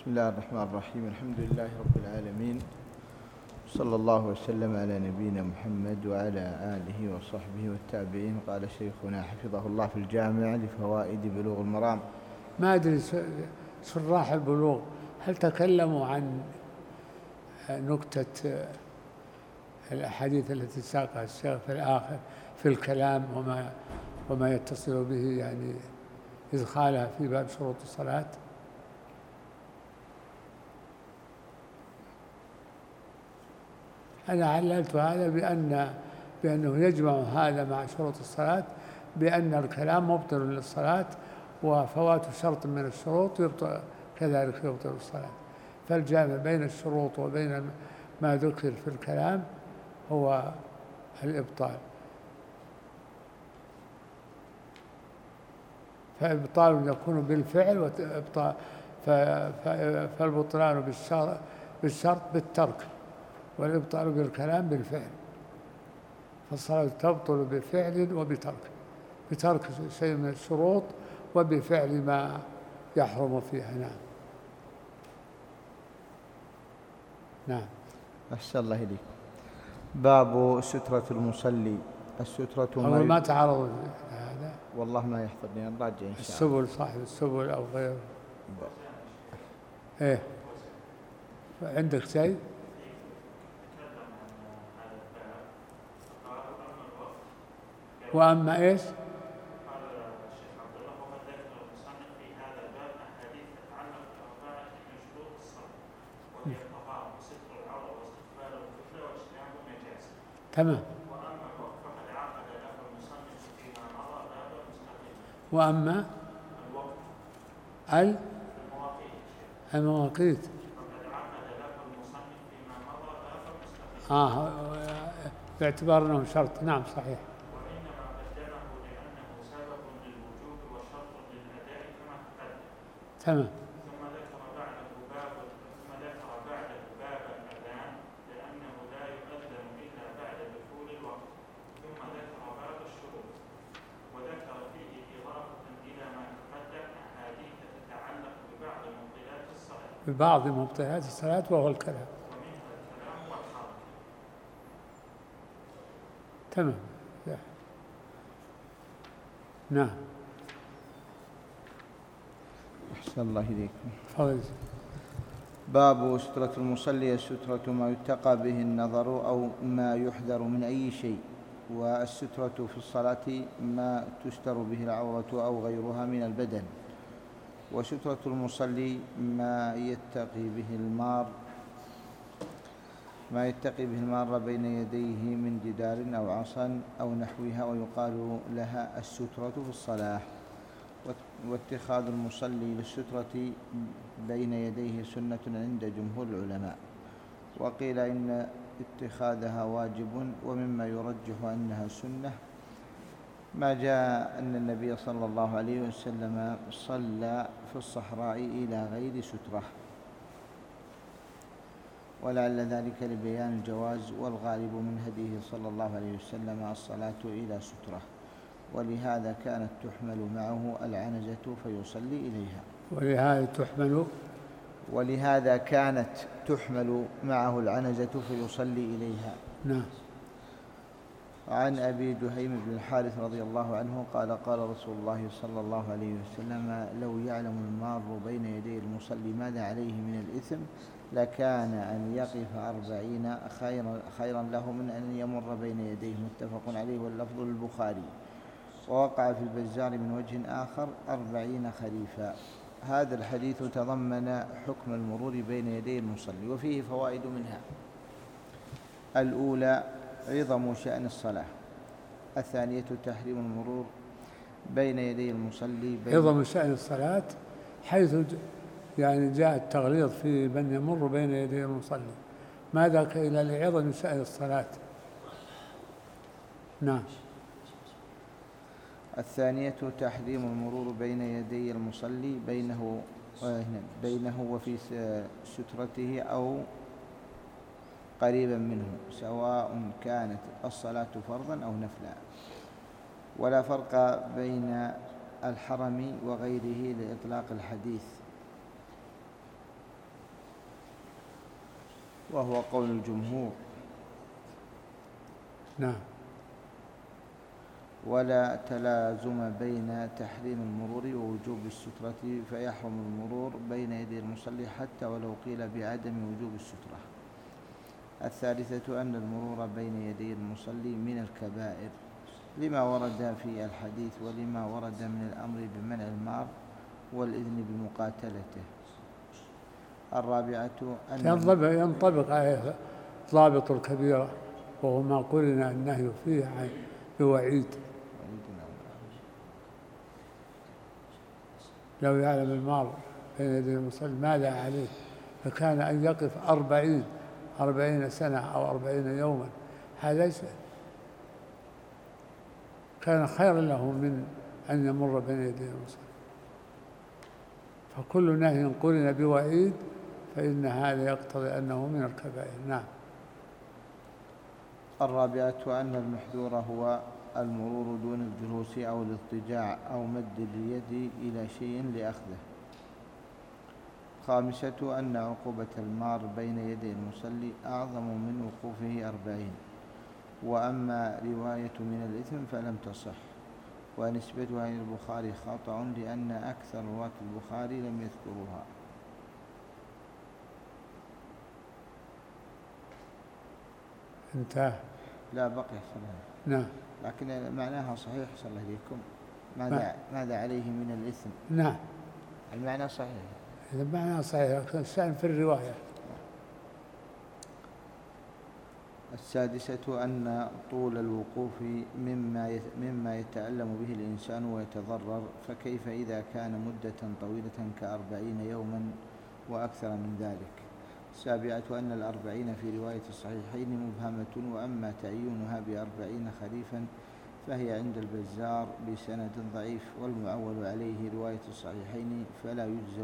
بسم الله الرحمن الرحيم. الحمد لله رب العالمين، صلى الله وسلم على نبينا محمد وعلى آله وصحبه والتابعين. قال شيخنا حفظه الله في الجامع لفوائد بلوغ المرام. ما أدري شراح البلوغ هل تكلموا عن نكتة الأحاديث التي ساقها الشيخ في الآخر في الكلام وما يتصل به، يعني إدخالها في باب شروط الصلاة؟ أنا عللت هذا بأنه يجمع هذا مع شروط الصلاة، بأن الكلام مبطل للصلاة، وفوات شرط من الشروط يبطل كذلك يبطل الصلاة. فالجامع بين الشروط وبين ما ذكر في الكلام هو الإبطال. فإبطال يكون بالفعل، فالبطلان بالشرط بالترك، والإبطال بالكلام بالفعل. فالصلاة تبطل بفعل وبترك، بترك شيء من الشروط وبفعل ما يحرم فيها. نعم. أحسن الله إليك. باب سترة المصلي. السترة ما تعرض هذا والله ما يحضرني، نراجع إن شاء السبل، صاحب السبل أو غيره. إيه عندك شيء؟ وأما إيش؟ تمام. وأما المواقيت باعتبار أنه شرط. نعم صحيح. تمام. ثم ذكر بعده باب الأذان لأنه لا يؤذن إلا بعد دخول الوقت. ثم ذكر باب الشروط، وذكر فيه إضافة إلى ما تقدم أحاديث تتعلق ببعض مبطلات الصلاة وهو الكلام، ومنها الكلام والحركة. تمام. نعم. أحسن الله إليك. فضل. باب سترة المصلي. السترة ما يتقى به النظر أو ما يحذر من أي شيء، والسترة في الصلاة ما تستر به العورة أو غيرها من البدن. وسترة المصلي ما يتقي به المار بين يديه من جدار أو عصا أو نحوها، ويقال لها السترة في الصلاة. واتخاذ المصلي للسترة بين يديه سنة عند جمهور العلماء، وقيل إن اتخاذها واجب. ومما يرجح أنها سنة ما جاء أن النبي صلى الله عليه وسلم صلى في الصحراء إلى غير سترة، ولعل ذلك لبيان الجواز، والغالب من هديه صلى الله عليه وسلم الصلاة إلى سترة، ولهذا كانت تحمل معه العنزة فيصلي إليها. ولهذا كانت تحمل معه العنزة فيصلي إليها. نعم. عن أبي جهيم بن الحارث رضي الله عنه قال قال رسول الله صلى الله عليه وسلم: لو يعلم المار بين يدي المصلي ماذا عليه من الإثم لكان أن يقف 40 خيرا له من أن يمر بين يديه. متفق عليه، واللفظ للبخاري. ووقع في البزار من وجه آخر 40 خريفا. هذا الحديث تضمن حكم المرور بين يدي المصلي، وفيه فوائد منها: الأولى عظم شأن الصلاة. الثانية تحريم المرور بين يدي المصلي. عظم شأن الصلاة حيث يعني جاء التغليظ في من يمر بين يدي المصلي، ما ذاك إلا لعظم شأن الصلاة. نعم. الثانية تحريم المرور بين يدي المصلي بينه وفي سترته أو قريبا منه، سواء كانت الصلاة فرضا أو نفلا. ولا فرق بين الحرم وغيره لإطلاق الحديث. وهو قول الجمهور. نعم. ولا تلازم بين تحريم المرور ووجوب السترة، فيحرم المرور بين يدي المصلي حتى ولو قيل بعدم وجوب السترة. الثالثة أن المرور بين يدي المصلي من الكبائر لما ورد في الحديث ولما ورد من الأمر بمنع المار والإذن بمقاتلته. الرابعة أن ينطبق عليه ضابط الكبيرة، وهو ما قرن النهي فيه بوعيد. لو يعلم المار بين يدي المصلي ماذا عليه، فكان أن يقف 40 سنة أو 40 يوما، هذا كان خيرا له من أن يمر بين يدي المصلي. فكل نهي قرن بوعيد فإن هذا يقتضي أنه من الكبائر. نعم. الرابعة أن المحذور هو المرور دون الجلوس أو الاضطجاع أو مد اليد إلى شيء لأخذه. الخامسة أن عقوبة المار بين يدي المصلي أعظم من وقوفه 40. وأما رواية من الإثم فلم تصح، ونسبتها إلى البخاري خطأ لأن أكثر رواة البخاري لم يذكروها. انتهى. لا بقي صلاة. نعم. لكن معناها صحيح صلى الله عليكم. ماذا عليه من الإثم؟ نعم. المعنى صحيح. إذا معنى صحيح لكن الشأن في الرواية. السادسة أن طول الوقوف مما يتألم به الإنسان ويتضرر، فكيف إذا كان مدة طويلة ك40 يوما وأكثر من ذلك. السابعة أن 40 في رواية الصحيحين مبهمة، وأما تعيينها ب40 خريفا فهي عند البزار بسند ضعيف، والمعول عليه رواية الصحيحين فلا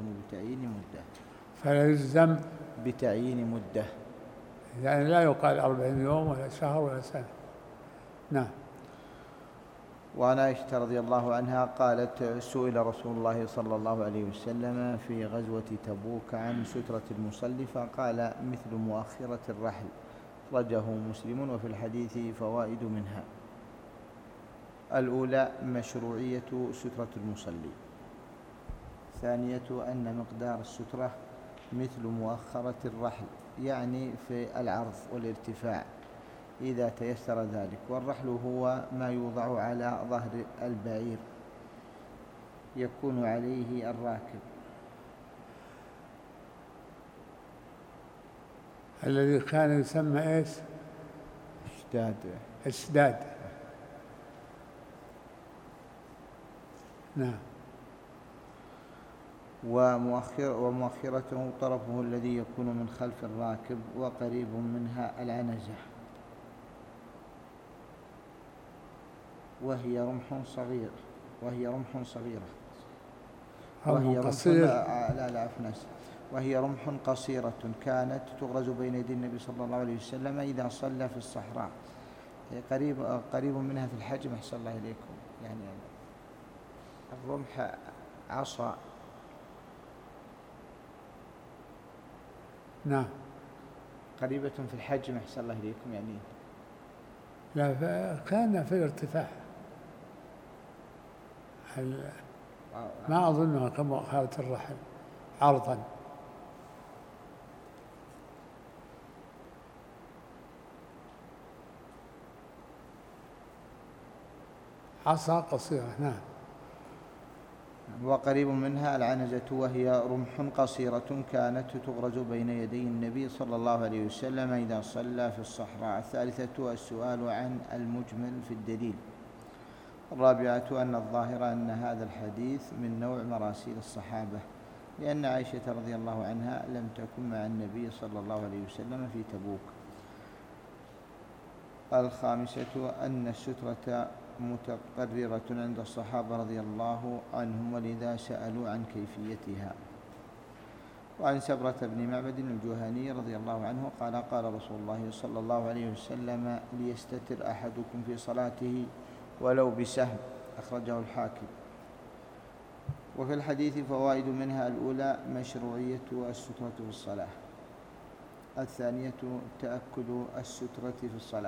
يجزم بتعيين مدة، يعني لا يقال 40 يوم ولا شهر ولا سنة. نعم. وعن عائشة رضي الله عنها قالت: سئل رسول الله صلى الله عليه وسلم في غزوة تبوك عن سترة المصلي فقال: مثل مؤخرة الرحل. أخرجه مسلم. وفي الحديث فوائد منها: الأولى مشروعية سترة المصلي. الثانية أن مقدار السترة مثل مؤخرة الرحل، يعني في العرض والارتفاع إذا تيسر ذلك. والرحل هو ما يوضع على ظهر البعير يكون عليه الراكب، الذي كان يسمى إيش؟ اشداد. نعم. ومؤخرته طرفه الذي يكون من خلف الراكب، وقريب منها العنزة، وهي رمح صغيرة وهي رمح قصيرة كانت تغرز بين يدي النبي صلى الله عليه وسلم إذا صلى في الصحراء. قريب منها في الحجم. أحسن الله إليكم. يعني الرمح عصا. نعم. قريبة في الحجم. أحسن الله إليكم. يعني لا، كان في الارتفاع. ما أظنها كمؤخرة الرحل عرضا. عصا قصيرة. نعم. وقريب منها العنزة، وهي رمح قصيرة كانت تغرز بين يدي النبي صلى الله عليه وسلم إذا صلى في الصحراء. الثالثة السؤال عن المجمل في الدليل. الرابعة أن الظاهر أن هذا الحديث من نوع مراسيل الصحابة، لأن عائشة رضي الله عنها لم تكن مع النبي صلى الله عليه وسلم في تبوك. الخامسة أن السترة متقررة عند الصحابة رضي الله عنهم، ولذا سألوا عن كيفيتها. وعن سبرة بن معبد الجهني رضي الله عنه قال: قال رسول الله صلى الله عليه وسلم: ليستتر أحدكم في صلاته ولو بسهم. أخرجه الحاكم. وفي الحديث فوائد منها: الأولى مشروعية السترة في الصلاة. الثانية تأكد السترة في الصلاة.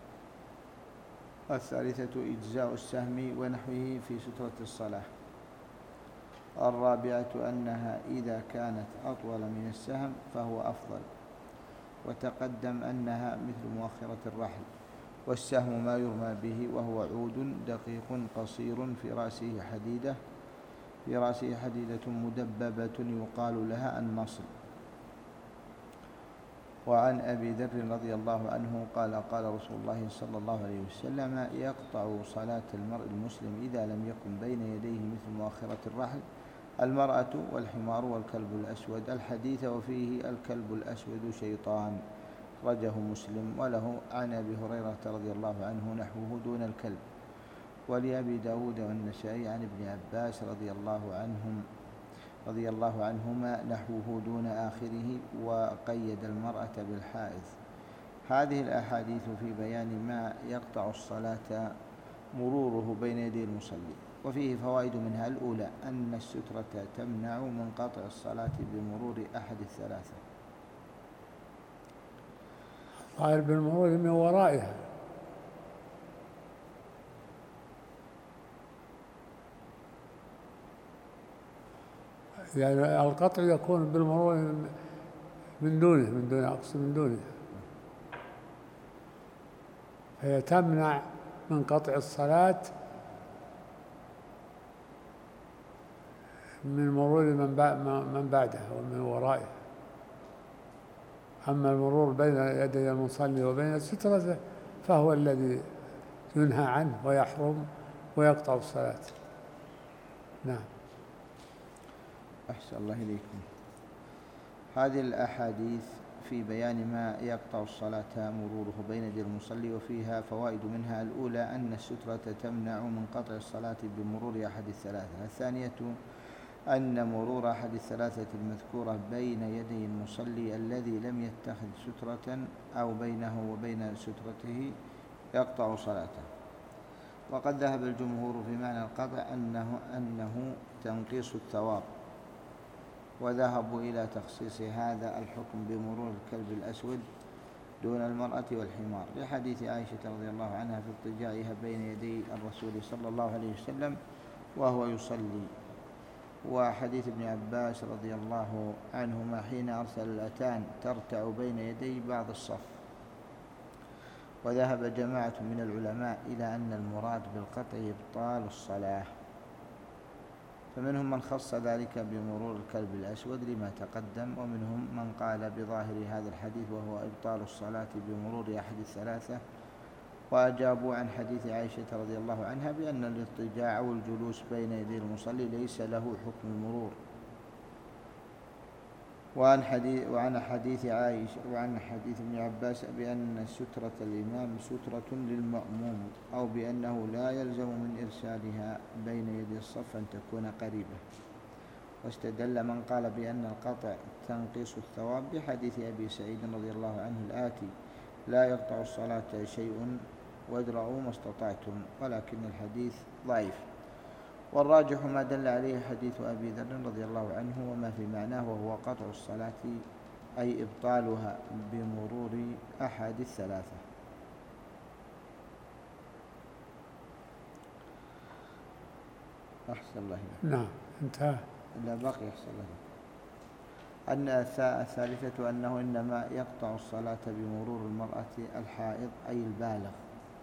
الثالثة إجزاء السهم ونحوه في سترة الصلاة. الرابعة أنها إذا كانت أطول من السهم فهو أفضل. وتقدم أنها مثل مؤخرة الرحل. والسهم ما يرمى به وهو عود دقيق قصير في رأسه حديدة مدببة يقال لها النصل. وعن أبي ذر رضي الله عنه قال قال رسول الله صلى الله عليه وسلم يقطع صلاة المرء المسلم إذا لم يكن بين يديه مثل مؤخرة الرحل المرأة والحمار والكلب الأسود. الحديث وفيه الكلب الأسود شيطان، رجه مسلم. وله عن أبي هريرة رضي الله عنه نحوه دون الكلب. ولأبي داود والنسائي عن ابن عباس رضي الله عنهما نحوه دون آخره، وقيد المرأة بالحائض. هذه الأحاديث في بيان ما يقطع الصلاة مروره بين يدي المصلي، وفيه فوائد منها: الأولى أن السترة تمنع من قطع الصلاة بمرور أحد الثلاثة. قال بالمرور من ورائها، يعني القطع يكون بالمرور من دونه هي تمنع من قطع الصلاة من مرور من بعدها ومن ورائها. أما المرور بين يدي المصلي وبين السترة فهو الذي ينهى عنه ويحرم ويقطع الصلاة. نعم. أحسن الله إليكم. هذه الأحاديث في بيان ما يقطع الصلاة مروره بين يدي المصلي، وفيها فوائد منها: الأولى أن السترة تمنع من قطع الصلاة بمرور أحد الثلاثة. الثانية أن مرور أحد الثلاثة المذكورة بين يدي المصلي الذي لم يتخذ سترة أو بينه وبين سترته يقطع صلاته. وقد ذهب الجمهور في معنى القطع أنه تنقيص الثواب، وذهبوا إلى تخصيص هذا الحكم بمرور الكلب الأسود دون المرأة والحمار، لحديث عائشة رضي الله عنها في اضطجاعها بين يدي الرسول صلى الله عليه وسلم وهو يصلي، وحديث ابن عباس رضي الله عنهما حين أرسل الأتان ترتع بين يدي بعض الصف. وذهب جماعة من العلماء إلى أن المراد بالقطع إبطال الصلاة، فمنهم من خص ذلك بمرور الكلب الأسود لما تقدم، ومنهم من قال بظاهر هذا الحديث وهو إبطال الصلاة بمرور أحد الثلاثة. وأجابوا عن حديث عائشة رضي الله عنها بأن الاضطجاع والجلوس بين يدي المصلي ليس له حكم المرور. وعن حديث عائشة وعن حديث ابن عباس بأن سترة الإمام سترة للمأموم، أو بأنه لا يلزم من إرسالها بين يدي الصف أن تكون قريبة. واستدل من قال بأن القطع تنقص الثواب بحديث أبي سعيد رضي الله عنه الآتي: لا يقطع الصلاة شيء وادرعوا ما استطعتم، ولكن الحديث ضعيف. والراجح ما دل عليه حديث أبي ذر رضي الله عنه وما في معناه، وهو قطع الصلاة أي إبطالها بمرور أحد الثلاثة. أحسن الله. نعم، انتهى. لا باقي. أحسن الله. أن الثالثة أنه إنما يقطع الصلاة بمرور المرأة الحائض أي البالغ.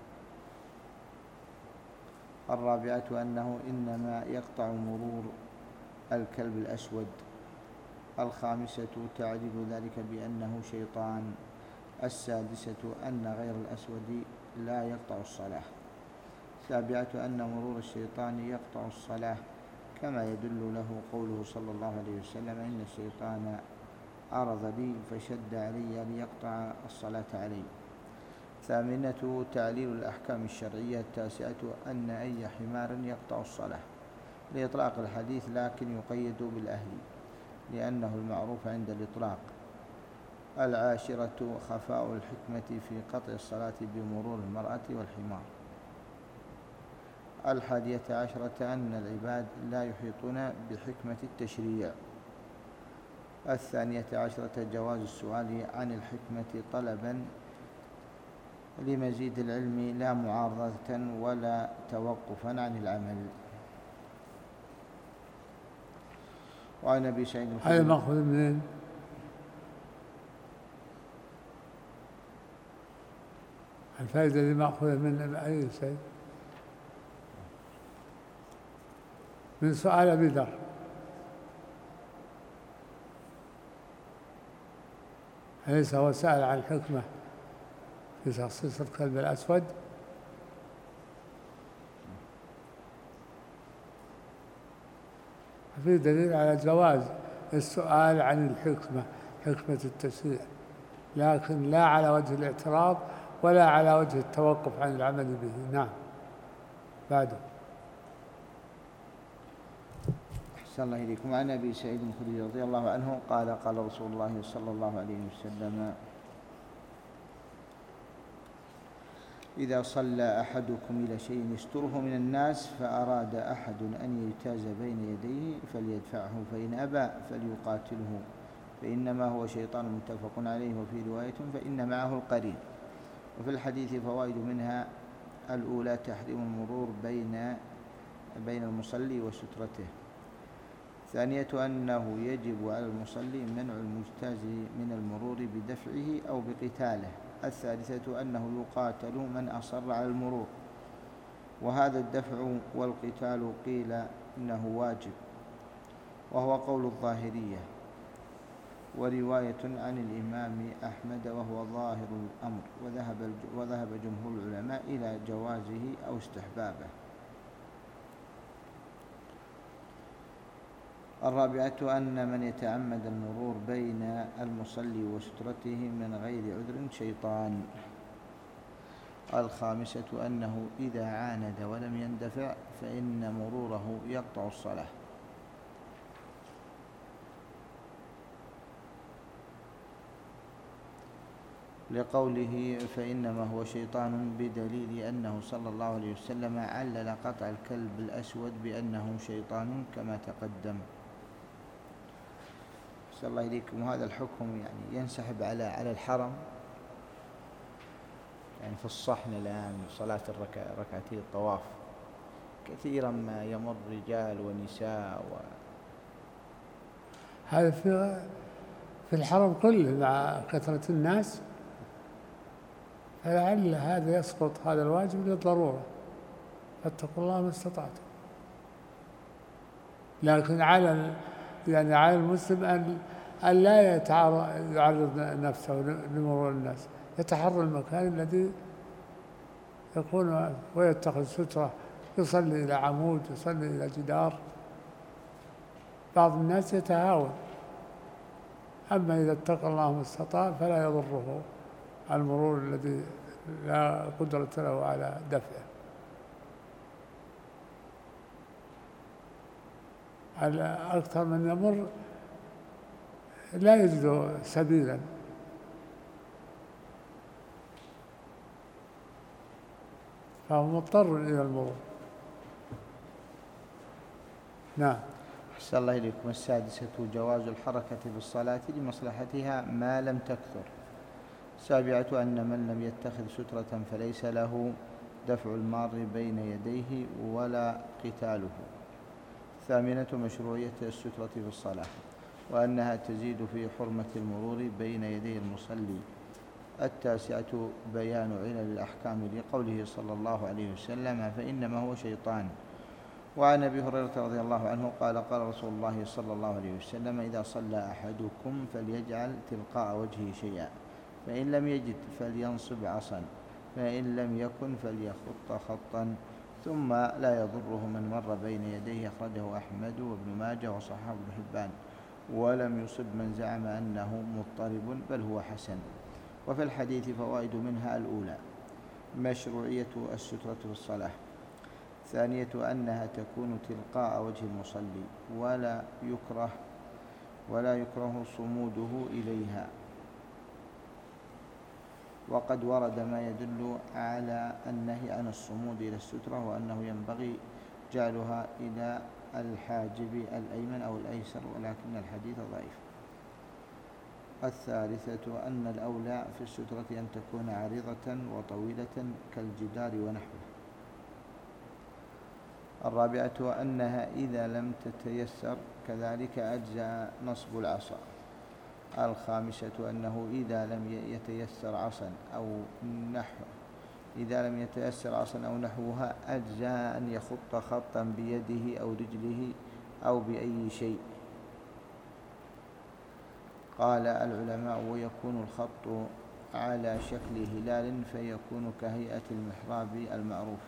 الرابعة أنه إنما يقطع مرور الكلب الأسود. الخامسة تعليل ذلك بأنه شيطان. السادسة أن غير الأسود لا يقطع الصلاة. السابعة أن مرور الشيطان يقطع الصلاة، كما يدل له قوله صلى الله عليه وسلم: إن الشيطان عرض لي فشد علي ليقطع الصلاة علي. ثامنة تعليل الأحكام الشرعية. التاسعة أن أي حمار يقطع الصلاة لإطلاق الحديث، لكن يقيد بالأهل لأنه المعروف عند الإطلاق. العاشرة خفاء الحكمة في قطع الصلاة بمرور المرأة والحمار. 11 أن العباد لا يحيطون بحكمة التشريع. الثانية عشرة جواز السؤال عن الحكمة طلبا لمزيد العلم لا معارضة ولا توقفا عن العمل. وعن أبي سعيد هذا مأخوذ منين؟ الفائدة اللي مأخوذة من أي سعيد؟ من سؤال أبي ذر. أليس هو سأل عن الحكمة في تخصيص الكلب الأسود؟ في دليل على جواز السؤال عن الحكمة، حكمة التشريع، لكن لا على وجه الاعتراض ولا على وجه التوقف عن العمل به. نعم. بعده. أحسن الله إليكم. عن أبي سعيد الخدري رضي الله عنه قال قال رسول الله صلى الله عليه وسلم: إذا صلى أحدكم إلى شيء يستره من الناس فأراد أحد أن يجتاز بين يديه فليدفعه، فإن أبى فليقاتله، فإنما هو شيطان. متفق عليه. وفي رواية: فإن معه القرين. وفي الحديث فوائد، منها: الأولى تحريم المرور بين المصلي وسترته. ثانية أنه يجب على المصلي منع المجتاز من المرور بدفعه أو بقتاله. الثالثة أنه يقاتل من أصر على المرور، وهذا الدفع والقتال قيل إنه واجب، وهو قول الظاهرية، ورواية عن الإمام أحمد وهو ظاهر الأمر، وذهب جمهور العلماء إلى جوازه أو استحبابه. الرابعة أن من يتعمد المرور بين المصلي وسترته من غير عذر شيطان. الخامسة أنه إذا عاند ولم يندفع فإن مروره يقطع الصلاة. لقوله فإنما هو شيطان، بدليل أنه صلى الله عليه وسلم علل قطع الكلب الأسود بأنه شيطان كما تقدم. صلى الله إليكم. وهذا الحكم يعني ينسحب على الحرم، يعني في الصحن الآن صلاة ركعتي الطواف كثيرا ما يمر رجال ونساء هذا في الحرم كله مع كثرة الناس، فلعل هذا يسقط هذا الواجب للضرورة، فاتقوا الله ما استطعتم. لكن على المسلم أن لا يعرض نفسه لمرور الناس، يتحرى المكان الذي يكون ويتخذ سترة، يصلي إلى عمود، يصلي إلى جدار. بعض الناس يتهاون، أما إذا اتقى الله ما استطاع فلا يضره المرور الذي لا قدرة له على دفعه. أكثر من يمر لا يجد سبيلا، فهو مضطر إلى المرور. نعم. أحسن الله إليكم. السادسة جواز الحركة بالصلاة لمصلحتها ما لم تكثر. السابعة أن من لم يتخذ سترة فليس له دفع المار بين يديه ولا قتاله. الثامنة مشروعية السترة في الصلاة، وأنها تزيد في حرمة المرور بين يدي المصلي. التاسعة بيان علل الأحكام لقوله صلى الله عليه وسلم فإنما هو شيطان. وعن أبي هريرة رضي الله عنه قال قال رسول الله صلى الله عليه وسلم إذا صلى أحدكم فليجعل تلقاء وجهه شيئا، فإن لم يجد فلينصب عصا، فإن لم يكن فليخط خطا، ثم لا يضره من مر بين يديه. أخرجه أحمد وابن ماجه وصححه ابن حبان، ولم يصب من زعم أنه مضطرب بل هو حسن. وفي الحديث فوائد، منها: الأولى مشروعية السترة في الصلاة. الثانية أنها تكون تلقاء وجه المصلي ولا يكره صموده إليها، وقد ورد ما يدل على النهي عن الصمود إلى السترة، وأنه ينبغي جعلها إلى الحاجب الأيمن أو الأيسر، ولكن الحديث ضعيف. الثالثة أن الأولى في السترة أن تكون عريضة وطويلة كالجدار ونحوه. الرابعة أنها إذا لم تتيسر كذلك أجزأ نصب العصا. الخامسة أنه إذا لم يتيسر عصا أو نحوها أجزأ أن يخط خطا بيده أو رجله أو بأي شيء. قال العلماء: ويكون الخط على شكل هلال فيكون كهيئة المحراب المعروف.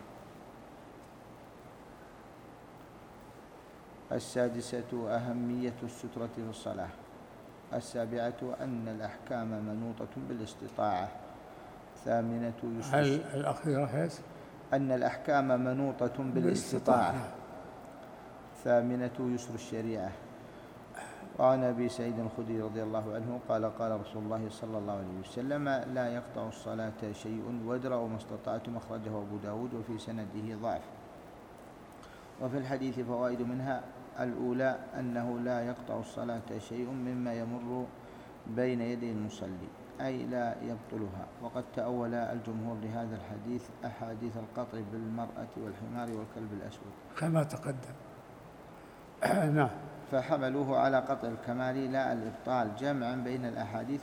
السادسة أهمية السترة في الصلاة. السابعة أن الأحكام منوطة بالاستطاعة. الثامنة الأخيرة أن الأحكام منوطة بالاستطاعة. الثامنة يسر الشريعة. وعن أبي سعيد الخدري رضي الله عنه قال: قال رسول الله صلى الله عليه وسلم: لا يقطع الصلاة شيء وادرأوا ما استطعتم. أخرجه أبو داود وفي سنده ضعف. وفي الحديث فوائد منها: الأولى أنه لا يقطع الصلاة شيء مما يمر بين يدي المصلي، أي لا يبطلها. وقد تأول الجمهور لهذا الحديث أحاديث القطع بالمرأة والحمار والكلب الأسود كما تقدم. نعم. فحملوه على قطع الكمال لا الإبطال، جمعا بين الأحاديث،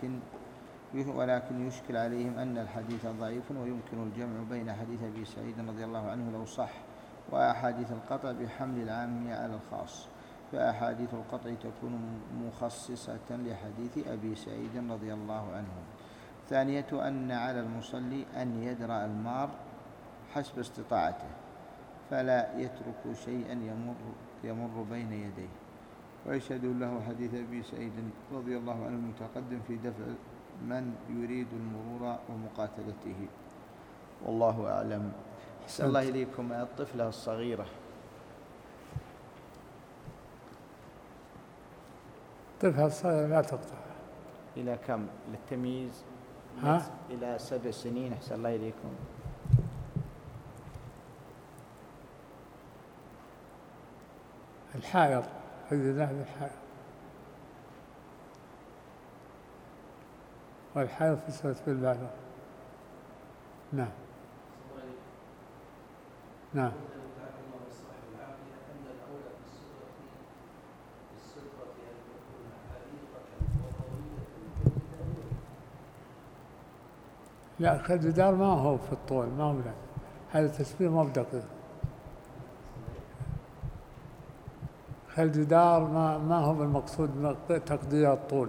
ولكن يشكل عليهم أن الحديث ضعيف، ويمكن الجمع بين حديث أبي سعيد رضي الله عنه لو صح وأحاديث القطع بحمل العام على الخاص، فأحاديث القطع تكون مخصصة لحديث أبي سعيد رضي الله عنه. ثانية أن على المصلي أن يدرأ المار حسب استطاعته، فلا يترك شيئا يمر بين يديه. ويشهد له حديث أبي سعيد رضي الله عنه المتقدم في دفع من يريد المرور ومقاتلته. والله أعلم. أحسن الله إليكم. الطفلة الصغيرة لا تقطع. إلى كم للتمييز؟ إلى 7 سنين. أحسن الله إليكم. الحائض والحائض في سورة بالبالغ. نعم. نعم. لا، كالجدار ما هو في الطول، ما هو لا. هذا التشبيه ما بدقيق. كالجدار ما هو المقصود تقدير الطول.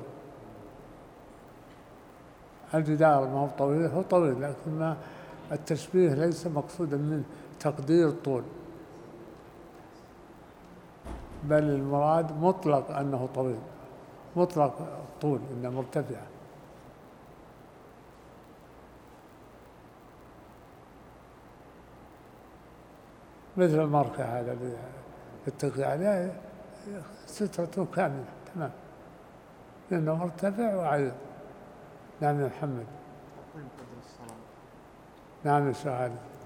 الجدار ما هو طويل، هو طويل، لكن ما التشبيه ليس مقصودا من تقدير الطول، بل المراد مطلق أنه طويل، مطلق الطول إنه مرتفع. مثل المركة هذا يتقي عليه سترته كاملة تمام، لأنه مرتفع وعريض. نعم يا محمد. نعم يا شهادة.